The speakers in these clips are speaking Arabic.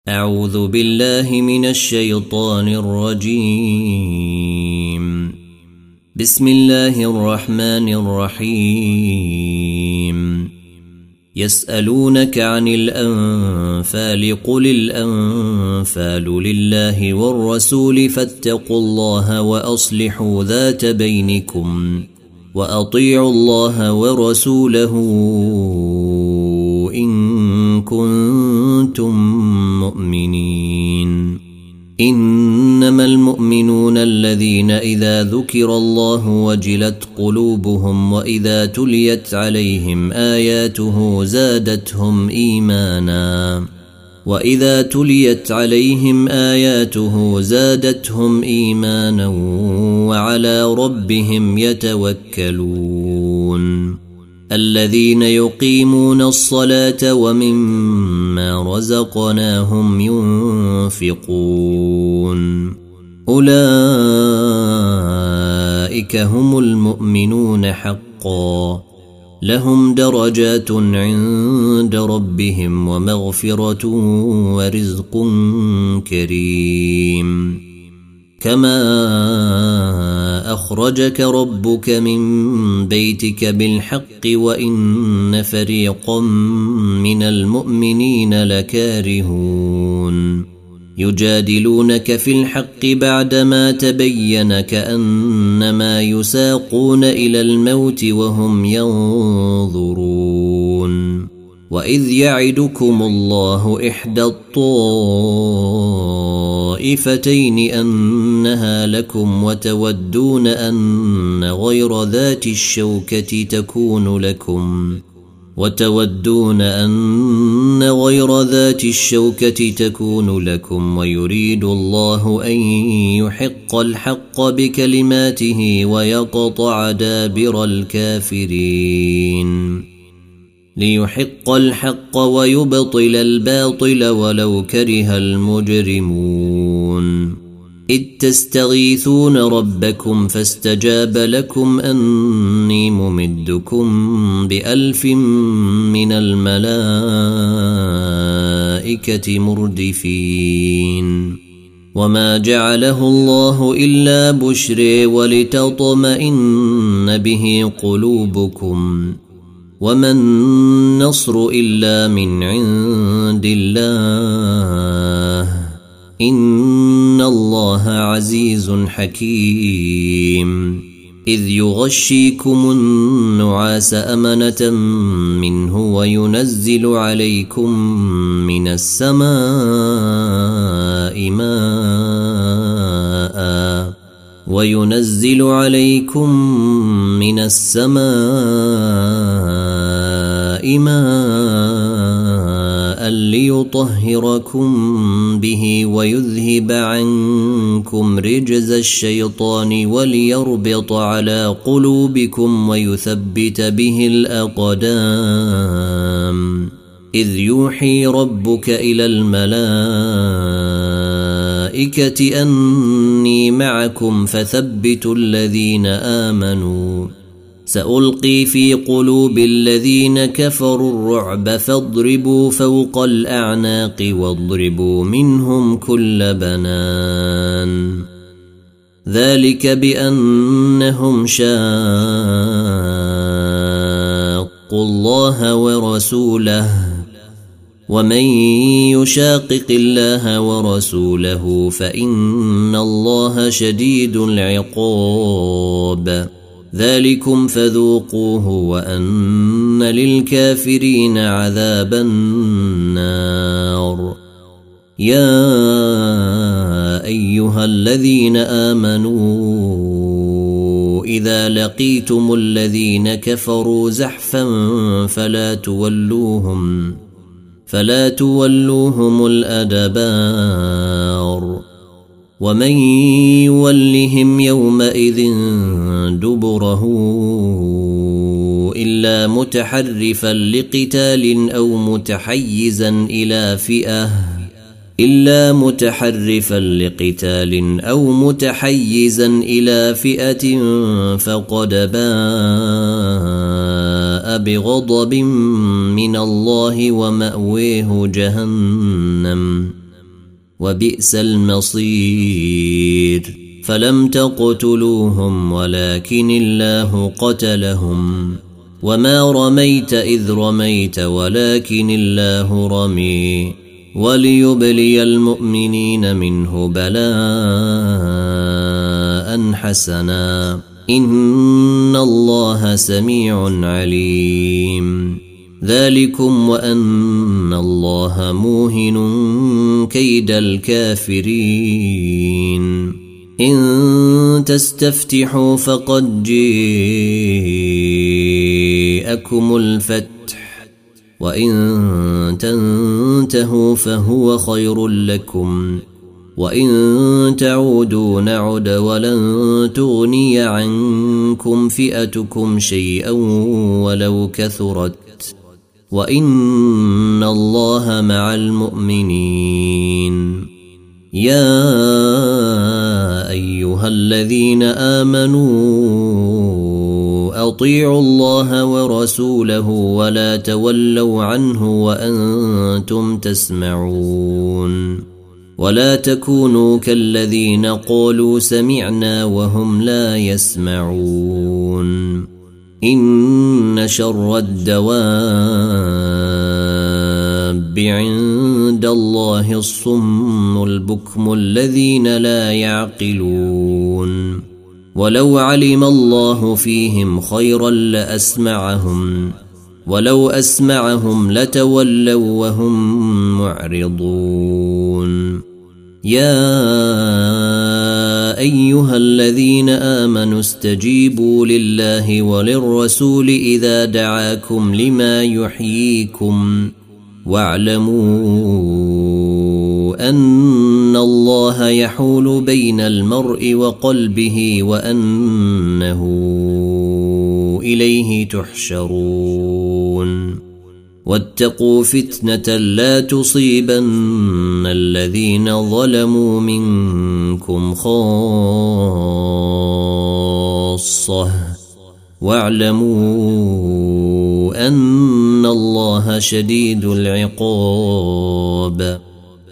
أعوذ بالله من الشيطان الرجيم. بسم الله الرحمن الرحيم. يسألونك عن الأنفال قل الأنفال لله والرسول فاتقوا الله وأصلحوا ذات بينكم وأطيعوا الله ورسوله إن كنتم مؤمنين. إنما المؤمنون الذين إذا ذكر الله وجلت قلوبهم وإذا تليت عليهم آياته زادتهم إيمانا وعلى ربهم يتوكلون. الذين يقيمون الصلاة ومما رزقناهم ينفقون أولئك هم المؤمنون حقا لهم درجات عند ربهم ومغفرة ورزق كريم. كما أخرجك ربك من بيتك بالحق وإن فريقا من المؤمنين لكارهون يجادلونك في الحق بعدما تبين كأنما يساقون إلى الموت وهم ينظرون. وإذ يعدكم الله إحدى الطائفتين أنها لكم وتودون أن غير ذات الشوكة تكون لكم ويريد الله أن يحق الحق بكلماته ويقطع دابر الكافرين ليحق الحق ويبطل الباطل ولو كره المجرمون. إذ تستغيثون ربكم فاستجاب لكم أني ممدكم ب1000 من الملائكة مردفين. وما جعله الله إلا بشرى ولتطمئن به قلوبكم وما النصر إلا من عند الله إن الله عزيز حكيم. إذ يغشيكم النعاس أمنة منه وينزل عليكم من السماء ماء ليطهركم به ويذهب عنكم رجز الشيطان وليربط على قلوبكم ويثبت به الأقدام. إذ يوحي ربك إلى الملائكة أني معكم فثبتوا الذين آمنوا سألقي في قلوب الذين كفروا الرعب فاضربوا فوق الأعناق واضربوا منهم كل بنان. ذلك بأنهم شاقوا الله ورسوله ومن يشاقق الله ورسوله فإن الله شديد العقاب. ذلكم فذوقوه وأن للكافرين عذاب النار. يا أيها الذين آمنوا إذا لقيتم الذين كفروا زحفا فلا تولوهم الأدبار. ومن يولهم يومئذ دبره إلا متحرفا لقتال أو متحيزا إلى فئة فقد باء بغضب من الله ومأويه جهنم وبئس المصير. فلم تقتلوهم ولكن الله قتلهم وما رميت إذ رميت ولكن الله رمي وليبلي المؤمنين منه بلاء حسنا إن الله سميع عليم. ذلكم وأن الله موهن كيد الكافرين. إن تستفتحوا فقد جاءكم الفتح وإن تنتهوا فهو خير لكم وإن تعودوا نعد ولن تغني عنكم فئتكم شيئا ولو كثرت وإن الله مع المؤمنين. يا أيها الذين آمنوا أطيعوا الله ورسوله ولا تولوا عنه وأنتم تسمعون. ولا تكونوا كالذين قالوا سمعنا وهم لا يسمعون. إن شر الدواب عند الله الصم البكم الذين لا يعقلون. ولو علم الله فيهم خيرا لأسمعهم ولو أسمعهم لتولوا وهم معرضون. يا أيها الذين آمنوا استجيبوا لله وللرسول إذا دعاكم لما يحييكم واعلموا أن الله يحول بين المرء وقلبه وأنه إليه تحشرون. واتقوا فتنة لا تصيبن الذين ظلموا منكم خاصة واعلموا أن الله شديد العقاب.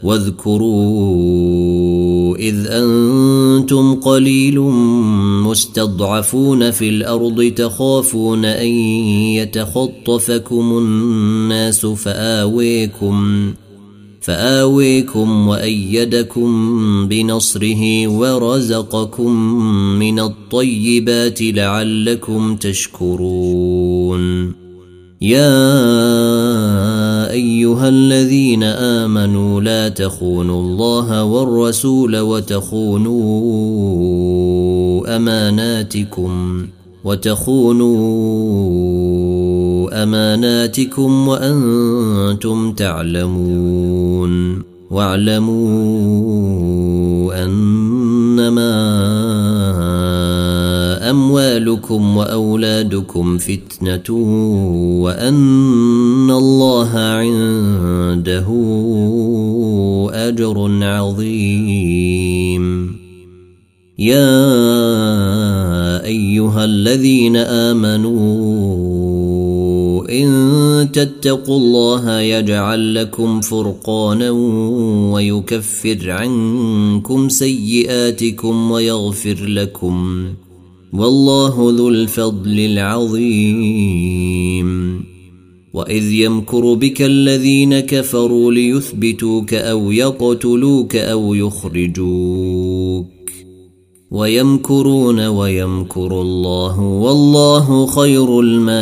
واذكروا إذ أنتم قليل مستضعفون في الأرض تخافون أن يتخطفكم الناس فآويكم وأيدكم بنصره ورزقكم من الطيبات لعلكم تشكرون. يا أيها الذين آمنوا لا تخونوا الله والرسول وتخونوا أماناتكم وأنتم تعلمون. واعلموا أنما أموالكم وأولادكم فتنة وأن الله عنده أجر عظيم. يا أيها الذين آمنوا إن تتقوا الله يجعل لكم فرقانا ويكفر عنكم سيئاتكم ويغفر لكم والله ذو الفضل العظيم. وإذ يمكر بك الذين كفروا ليثبتوك أو يقتلوك أو يخرجوك ويمكرون ويمكر الله والله خير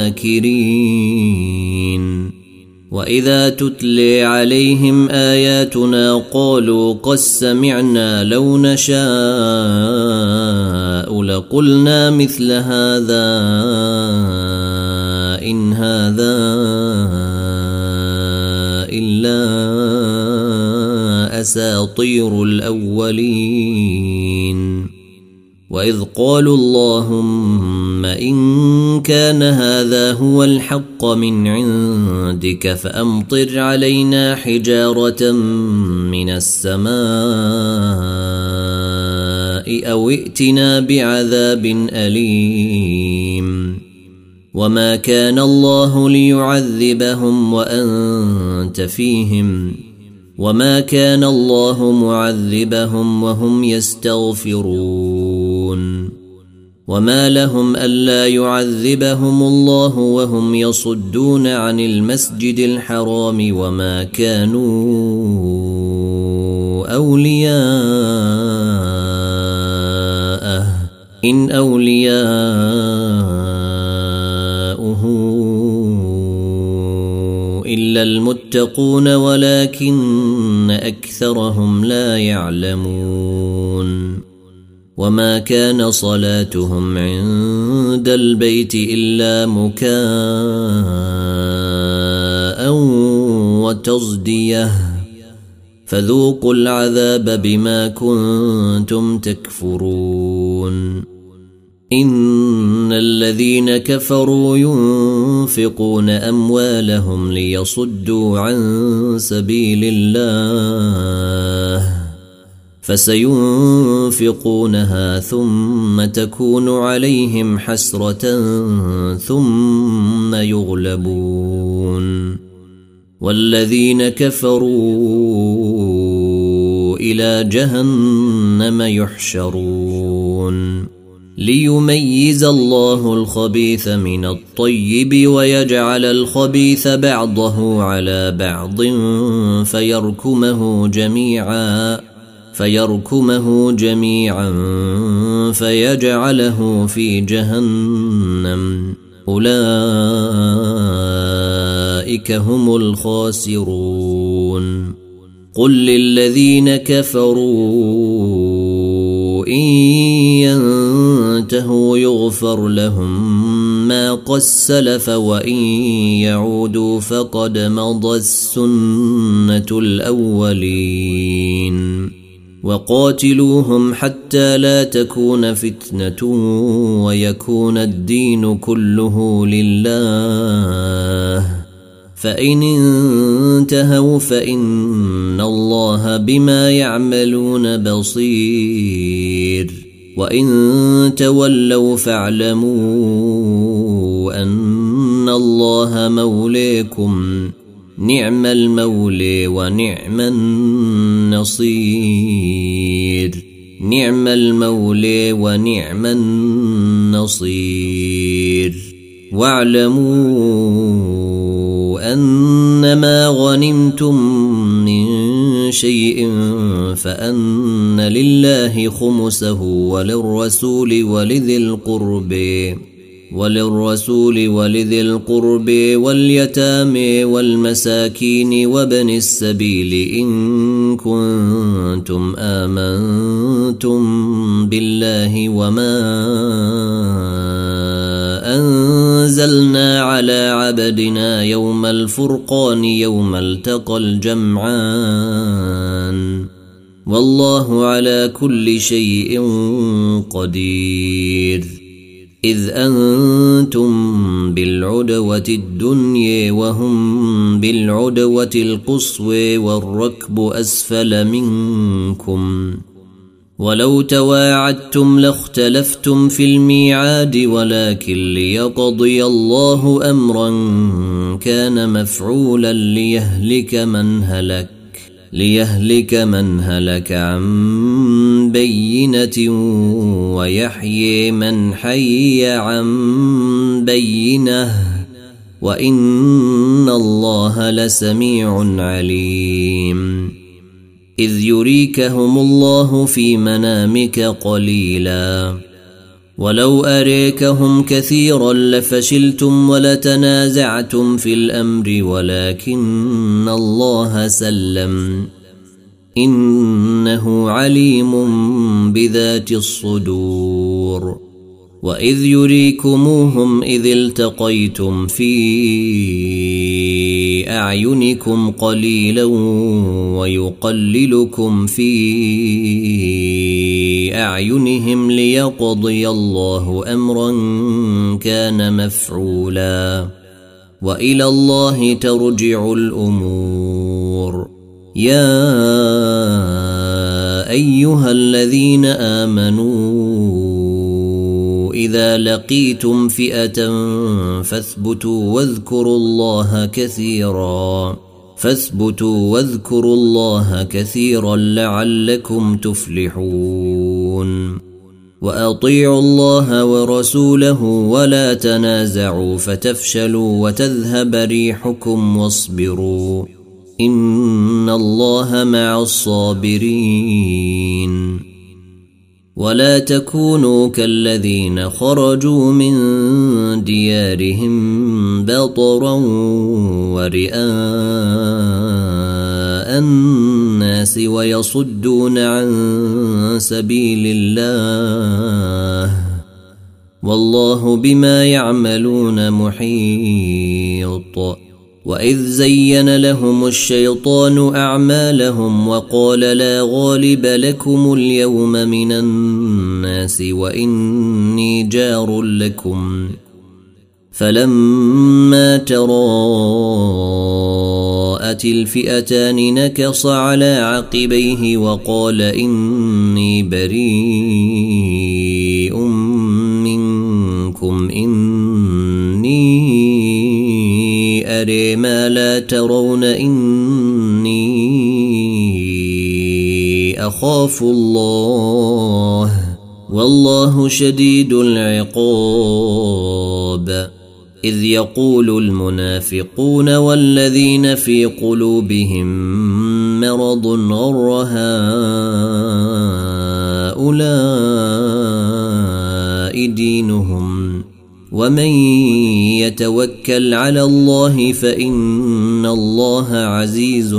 الماكرين. وإذا تتلي عليهم آياتنا قالوا قد سمعنا لو نشاء لقلنا مثل هذا إن هذا إلا أساطير الأولين. وإذ قالوا اللهم إن كان هذا هو الحق من عندك فأمطر علينا حجارة من السماء أو ائتنا بعذاب أليم. وما كان الله ليعذبهم وأنت فيهم وما كان الله معذبهم وهم يستغفرون وما لهم ألا يعذبهم الله وهم يصدون عن المسجد الحرام وما كانوا أولياءه إن أولياؤه إلا المتقون ولكن أكثرهم لا يعلمون وما كان صلاتهم عند البيت إلا مكاء وتصدية فذوقوا العذاب بما كنتم تكفرون إن الذين كفروا ينفقون أموالهم ليصدوا عن سبيل الله فسينفقونها ثم تكون عليهم حسرة ثم يغلبون والذين كفروا إلى جهنم يحشرون ليميز الله الخبيث من الطيب ويجعل الخبيث بعضه على بعض فيركمه جميعا فيجعله في جهنم أولئك هم الخاسرون قل للذين كفروا إن ينتهوا يغفر لهم ما قد سلف وإن يعودوا فقد مضت سنة الأولين وقاتلوهم حتى لا تكون فتنة ويكون الدين كله لله فإن انتهوا فإن الله بما يعملون بصير وإن تولوا فاعلموا أن الله مولاكم نعم المولى ونعم النصير نعم المولى ونعم النصير واعلموا أنما غنمتم من شيء فأن لله خمسه وللرسول ولذي القرب واليتامى والمساكين وابن السبيل إن كنتم آمنتم بالله وما أنزلنا على عبدنا يوم الفرقان يوم التقى الجمعان والله على كل شيء قدير إذ أنتم بالعدوة الدنيا وهم بالعدوة القصوى والركب أسفل منكم ولو تواعدتم لاختلفتم في الميعاد ولكن ليقضي الله أمرا كان مفعولا ليهلك من هلك عن بينة ويحيي من حي عن بينة وإن الله لسميع عليم إذ يريكهم الله في منامك قليلا ولو أريكهم كثيرا لفشلتم ولتنازعتم في الأمر ولكن الله سلم إنه عليم بذات الصدور وإذ يريكموهم إذ التقيتم في أعينكم قليلا ويقللكم في أعينهم ليقضي الله أمرا كان مفعولا وإلى الله ترجع الأمور يا أيها الذين آمنوا إذا لقيتم فئة فاثبتوا واذكروا الله كثيرا فاثبتوا واذكروا الله كثيرا لعلكم تفلحون وأطيعوا الله ورسوله ولا تنازعوا فتفشلوا وتذهب ريحكم واصبروا إن الله مع الصابرين ولا تكونوا كالذين خرجوا من ديارهم بطرا ورئاء الناس ويصدون عن سبيل الله والله بما يعملون محيط وإذ زين لهم الشيطان أعمالهم وقال لا غالب لكم اليوم من الناس وإني جار لكم فلما تراءت الفئتان نكص على عقبيه وقال إني بريء منكم إني أري ما لا ترون إني أخاف الله والله شديد العقاب إذ يقول المنافقون والذين في قلوبهم مرض غر هؤلاء دينهم ومن يتوكل على الله فإن الله عزيز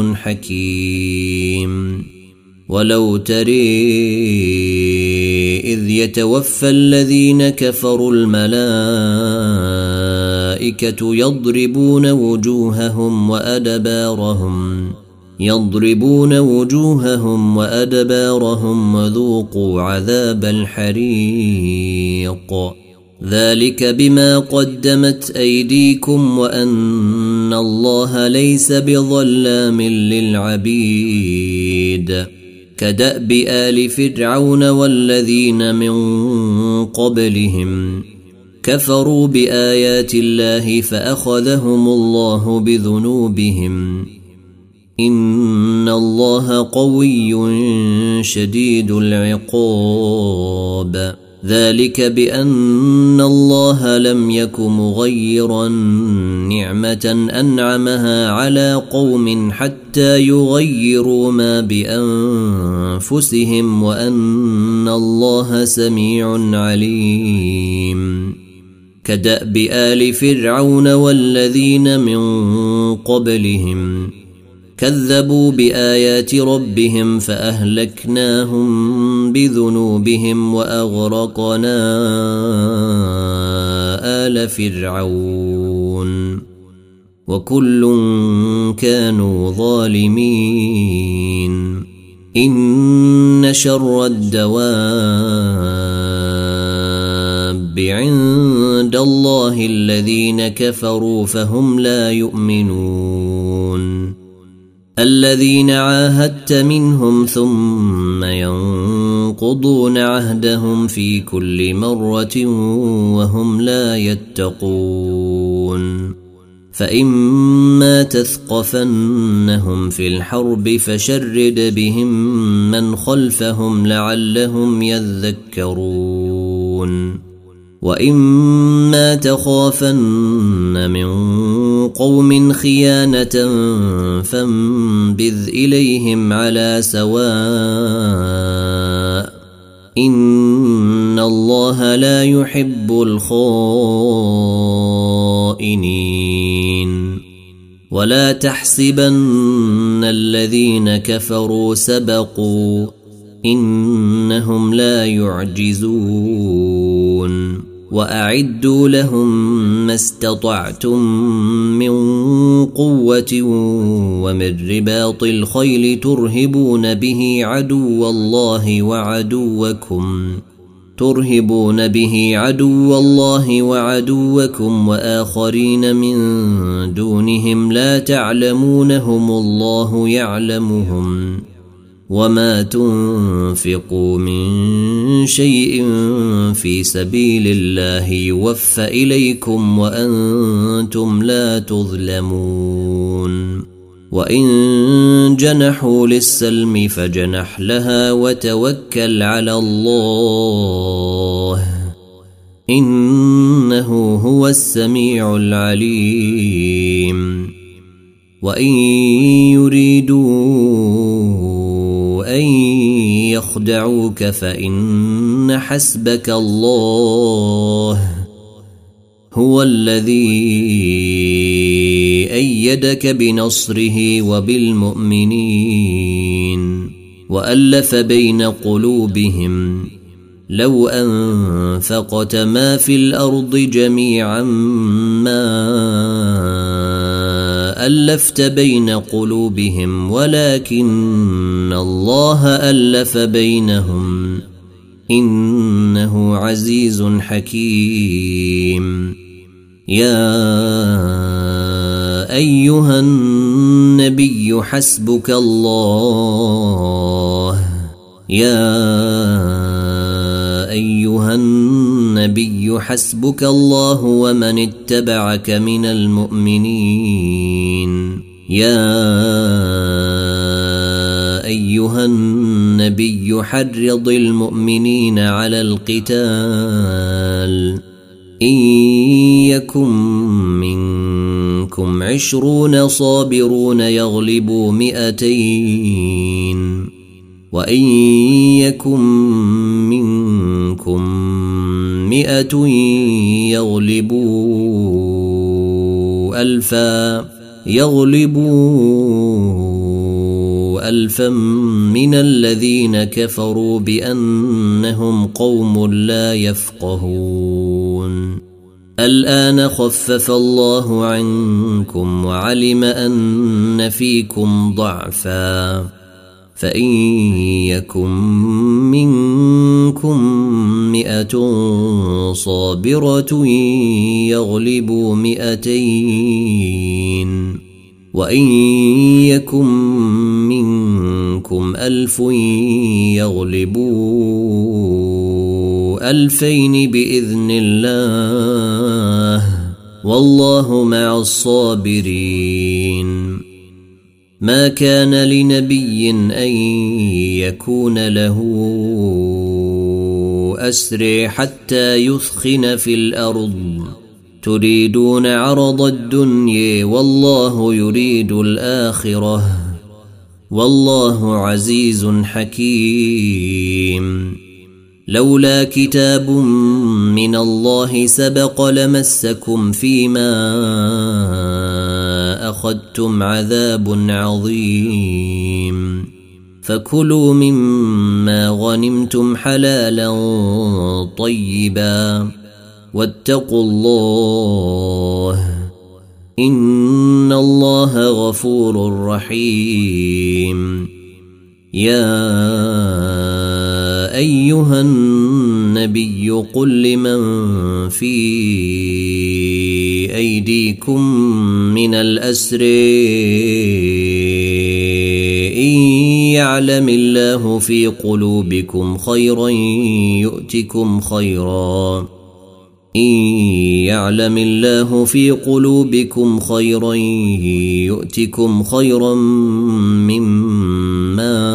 حكيم ولو تري إذ يتوفى الذين كفروا الملائكة يضربون وجوههم وأدبارهم وذوقوا عذاب الحريق ذلك بما قدمت أيديكم وأن الله ليس بظلام للعبيد كدأب آل فرعون والذين من قبلهم كفروا بآيات الله فأخذهم الله بذنوبهم إن الله قوي شديد العقاب ذلك بأن الله لم يك مغيرا نعمة أنعمها على قوم حتى يغيروا ما بأنفسهم وأن الله سميع عليم كدأب آل فرعون والذين من قبلهم كذبوا بآيات ربهم فأهلكناهم بذنوبهم وأغرقنا آل فرعون وكل كانوا ظالمين إن شر الدواب عند الله الذين كفروا فهم لا يؤمنون الذين عاهدت منهم ثم ينقضون عهدهم في كل مرة وهم لا يتقون فإما تثقفنهم في الحرب فشرد بهم من خلفهم لعلهم يذكرون وإما تخافن من قوم خيانة فانبذ إليهم على سواء إن الله لا يحب الخائنين ولا تحسبن الذين كفروا سبقوا إنهم لا يعجزون وأعدوا لهم ما استطعتم من قوة ومن رباط الخيل ترهبون به عدو الله وعدوكم وآخرين من دونهم لا تعلمونهم الله يعلمهم وما تنفقوا من شيء في سبيل الله يوفى إليكم وأنتم لا تظلمون وإن جنحوا للسلم فجنح لها وتوكل على الله إنه هو السميع العليم وإن يريدوا أن يخدعوك فإن حسبك الله هو الذي أيدك بنصره وبالمؤمنين وألف بين قلوبهم لو أنفقت ما في الأرض جميعا ما ألفت بين قلوبهم ولكن الله ألف بينهم إنه عزيز حكيم يا أيها النبي حسبك الله أيها النبي حسبك الله ومن اتبعك من المؤمنين أيها النبي حرض المؤمنين على القتال إن يكن منكم 20 صابرون يغلبوا 200 وإن يكن منكم 100 يغلبوا 1000 من الذين كفروا بأنهم قوم لا يفقهون الآن خفف الله عنكم وعلم أن فيكم ضعفا فإن يكن منكم 100 صابرة يغلبوا 200 وإن يكن منكم 1000 يغلبوا 2000 بإذن الله والله مع الصابرين ما كان لنبي أن يكون له أسر حتى يثخن في الأرض تريدون عرض الدنيا والله يريد الآخرة والله عزيز حكيم لولا كتاب من الله سبق لمسكم فيما أخذتم عذاب عظيم فكلوا مما غنمتم حلالا طيبا واتقوا الله إن الله غفور رحيم يا أيها النبي قل لمن في أيديكم من الأسر إن يعلم الله في قلوبكم خيرا يؤتكم خيرا مما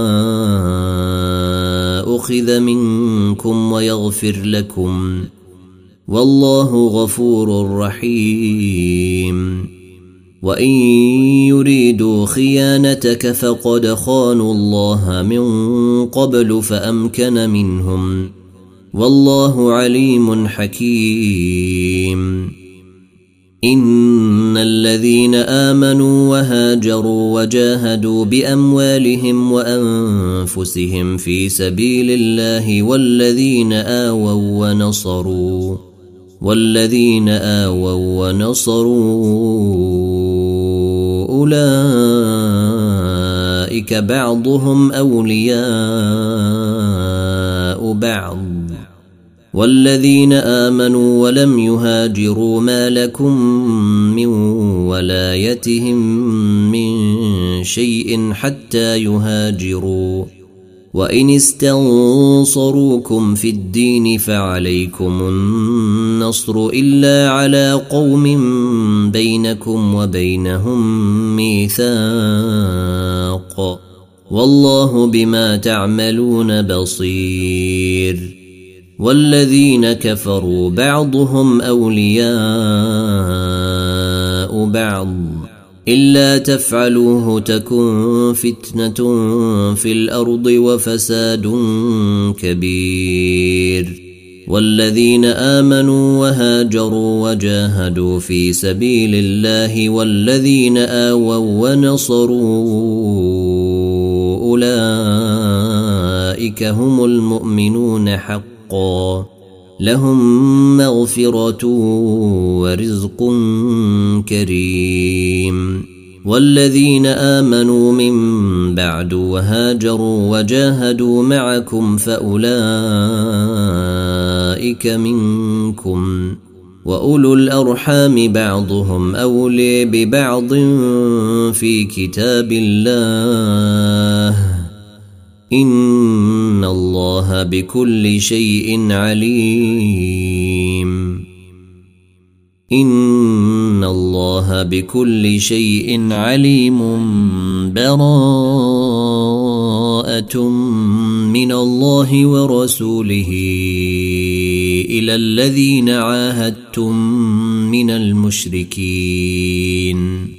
أخذ منكم ويغفر لكم والله غفور رحيم وإن يريدوا خيانتك فقد خانوا الله من قبل فأمكن منهم والله عليم حكيم إن الذين آمنوا وهاجروا وجاهدوا بأموالهم وأنفسهم في سبيل الله والذين آووا ونصروا أولئك بعضهم أولياء بعض والذين آمنوا ولم يهاجروا ما لكم من ولايتهم من شيء حتى يهاجروا وإن استنصروكم في الدين فعليكم النصر إلا على قوم بينكم وبينهم ميثاق والله بما تعملون بصير والذين كفروا بعضهم أولياء بعض إلا تفعلوه تكن فتنة في الأرض وفساد كبير والذين آمنوا وهاجروا وجاهدوا في سبيل الله والذين آووا ونصروا أولئك هم المؤمنون حقا لهم مغفرة ورزق كريم والذين آمنوا من بعد وهاجروا وجاهدوا معكم فأولئك منكم وأولو الأرحام بعضهم أولي ببعض في كتاب الله إن الله بكل شيء عليم إن الله بكل شيء عليم براءة من الله ورسوله إلى الذين عاهدتم من المشركين